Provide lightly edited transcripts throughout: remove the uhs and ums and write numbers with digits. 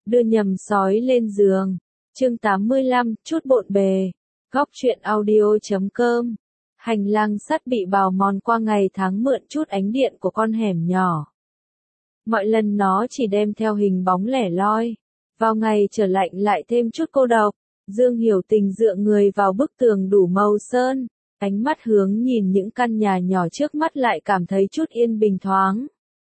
đưa nhầm sói lên giường. Chương 85, chút bộn bề. Góc truyện audio.com. Hành lang sắt bị bào mòn qua ngày tháng mượn chút ánh điện của con hẻm nhỏ. Mọi lần nó chỉ đem theo hình bóng lẻ loi. Vào ngày trở lạnh lại thêm chút cô độc. Dương Hiểu Tình dựa người vào bức tường đủ màu sơn. Ánh mắt hướng nhìn những căn nhà nhỏ trước mắt lại cảm thấy chút yên bình thoáng.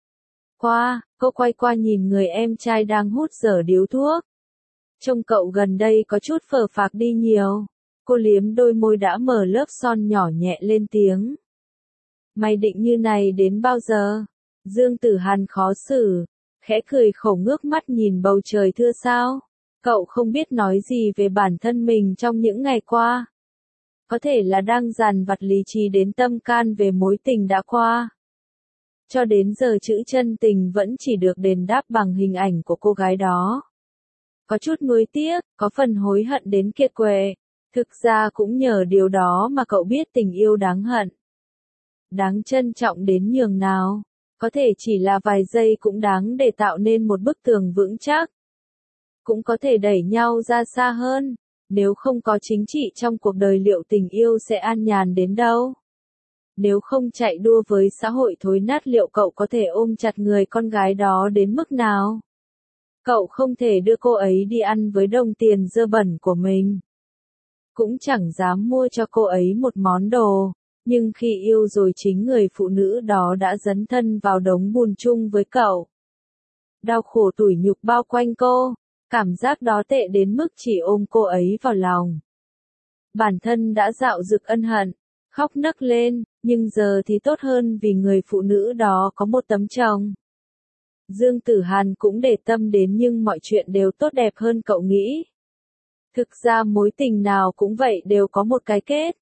Cô quay qua nhìn người em trai đang hút dở điếu thuốc. Trông cậu gần đây có chút phờ phạc đi nhiều. Cô liếm đôi môi đã mở lớp son nhỏ nhẹ lên tiếng. Mày định như này đến bao giờ? Dương Tử Hàn khó xử, khẽ cười khổ ngước mắt nhìn bầu trời thưa sao. Cậu không biết nói gì về bản thân mình trong những ngày qua. Có thể là đang dằn vặt lý trí đến tâm can về mối tình đã qua. Cho đến giờ chữ chân tình vẫn chỉ được đền đáp bằng hình ảnh của cô gái đó. Có chút nuối tiếc, có phần hối hận đến kiệt quệ. Thực ra cũng nhờ điều đó mà cậu biết tình yêu đáng hận. Đáng trân trọng đến nhường nào. Có thể chỉ là vài giây cũng đáng để tạo nên một bức tường vững chắc. Cũng có thể đẩy nhau ra xa hơn. Nếu không có chính trị trong cuộc đời liệu tình yêu sẽ an nhàn đến đâu? Nếu không chạy đua với xã hội thối nát liệu cậu có thể ôm chặt người con gái đó đến mức nào? Cậu không thể đưa cô ấy đi ăn với đồng tiền dơ bẩn của mình. Cũng chẳng dám mua cho cô ấy một món đồ. Nhưng khi yêu rồi chính người phụ nữ đó đã dấn thân vào đống bùn chung với cậu. Đau khổ tủi nhục bao quanh cô. Cảm giác đó tệ đến mức chỉ ôm cô ấy vào lòng. Bản thân đã dạo dực ân hận, khóc nấc lên, nhưng giờ thì tốt hơn vì người phụ nữ đó có một tấm chồng. Dương Tử Hàn cũng để tâm đến nhưng mọi chuyện đều tốt đẹp hơn cậu nghĩ. Thực ra mối tình nào cũng vậy đều có một cái kết.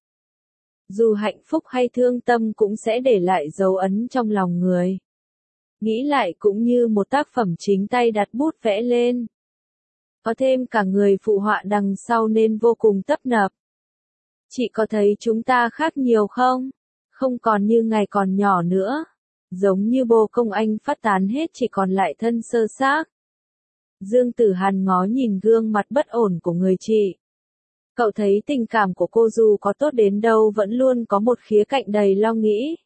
Dù hạnh phúc hay thương tâm cũng sẽ để lại dấu ấn trong lòng người. Nghĩ lại cũng như một tác phẩm chính tay đặt bút vẽ lên. Có thêm cả người phụ họa đằng sau nên vô cùng tấp nập. Chị có thấy chúng ta khác nhiều không? Không còn như ngày còn nhỏ nữa. Giống như bồ công anh phát tán hết chỉ còn lại thân sơ xác. Dương Tử Hàn ngó nhìn gương mặt bất ổn của người chị. Cậu thấy tình cảm của cô dù có tốt đến đâu vẫn luôn có một khía cạnh đầy lo nghĩ.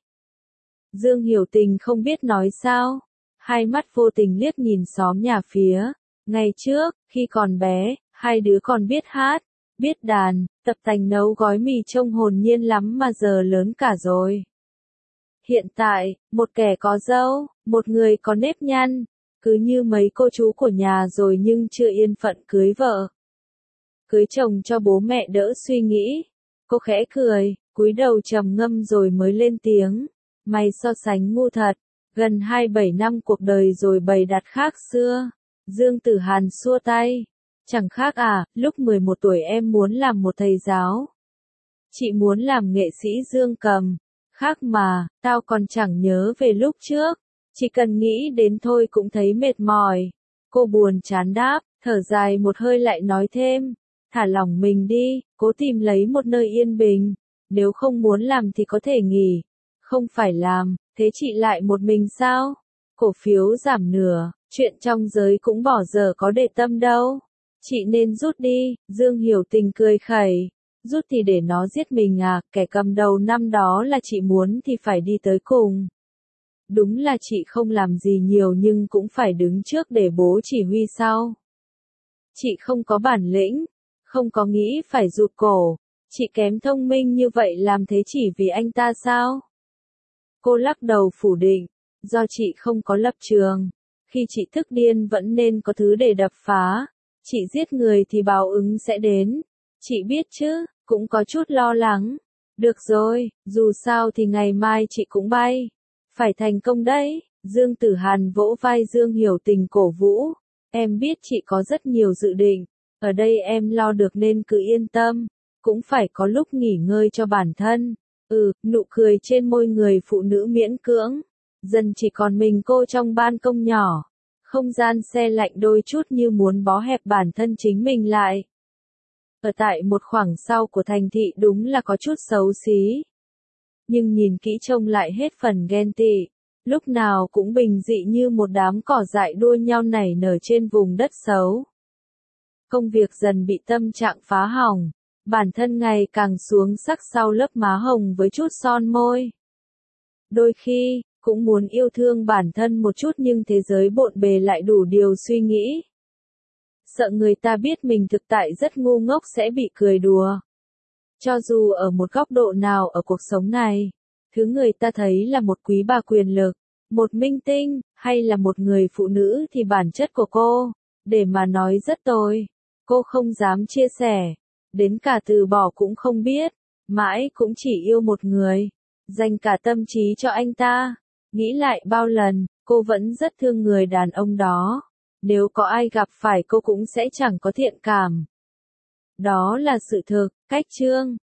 Dương Hiểu Tình không biết nói sao. Hai mắt vô tình liếc nhìn xóm nhà phía. Ngày trước, khi còn bé, hai đứa còn biết hát, biết đàn, tập tành nấu gói mì trông hồn nhiên lắm mà giờ lớn cả rồi. Hiện tại, một kẻ có râu, một người có nếp nhăn, cứ như mấy cô chú của nhà rồi nhưng chưa yên phận cưới vợ. Cưới chồng cho bố mẹ đỡ suy nghĩ. Cô khẽ cười, cúi đầu trầm ngâm rồi mới lên tiếng. Mày so sánh ngu thật, gần 27 năm cuộc đời rồi bày đặt khác xưa. Dương Tử Hàn xua tay. Chẳng khác à, lúc 11 tuổi em muốn làm một thầy giáo. Chị muốn làm nghệ sĩ dương cầm. Khác mà, tao còn chẳng nhớ về lúc trước. Chỉ cần nghĩ đến thôi cũng thấy mệt mỏi. Cô buồn chán đáp, thở dài một hơi lại nói thêm. Thả lỏng mình đi, cố tìm lấy một nơi yên bình. Nếu không muốn làm thì có thể nghỉ. Không phải làm, thế chị lại một mình sao? Cổ phiếu giảm nửa. Chuyện trong giới cũng bỏ giờ có để tâm đâu. Chị nên rút đi, Dương Hiểu Tình cười khẩy. Rút thì để nó giết mình à, kẻ cầm đầu năm đó là chị muốn thì phải đi tới cùng. Đúng là chị không làm gì nhiều nhưng cũng phải đứng trước để bố chỉ huy sau. Chị không có bản lĩnh, không có nghĩ phải rụt cổ. Chị kém thông minh như vậy làm thế chỉ vì anh ta sao? Cô lắc đầu phủ định, do chị không có lập trường. Khi chị tức điên vẫn nên có thứ để đập phá. Chị giết người thì báo ứng sẽ đến. Chị biết chứ, cũng có chút lo lắng. Được rồi, dù sao thì ngày mai chị cũng bay. Phải thành công đấy. Dương Tử Hàn vỗ vai Dương Hiểu Tình cổ vũ. Em biết chị có rất nhiều dự định. Ở đây em lo được nên cứ yên tâm. Cũng phải có lúc nghỉ ngơi cho bản thân. Nụ cười trên môi người phụ nữ miễn cưỡng. Dần chỉ còn mình cô trong ban công nhỏ. Không gian se lạnh đôi chút như muốn bó hẹp bản thân chính mình lại. Ở tại một khoảng sau của thành thị đúng là có chút xấu xí. Nhưng nhìn kỹ trông lại hết phần ghen tị. lúc nào cũng bình dị như một đám cỏ dại đua nhau nảy nở trên vùng đất xấu. Công việc dần bị tâm trạng phá hỏng, bản thân ngày càng xuống sắc sau lớp má hồng với chút son môi. Đôi khi, cũng muốn yêu thương bản thân một chút nhưng thế giới bộn bề lại đủ điều suy nghĩ. Sợ người ta biết mình thực tại rất ngu ngốc sẽ bị cười đùa. Cho dù ở một góc độ nào ở cuộc sống này, thứ người ta thấy là một quý bà quyền lực, một minh tinh, hay là một người phụ nữ thì bản chất của cô, để mà nói rất tồi. Cô không dám chia sẻ, đến cả từ bỏ cũng không biết, mãi cũng chỉ yêu một người, dành cả tâm trí cho anh ta. Nghĩ lại bao lần, cô vẫn rất thương người đàn ông đó. Nếu có ai gặp phải cô cũng sẽ chẳng có thiện cảm. Đó là sự thực, cách chương.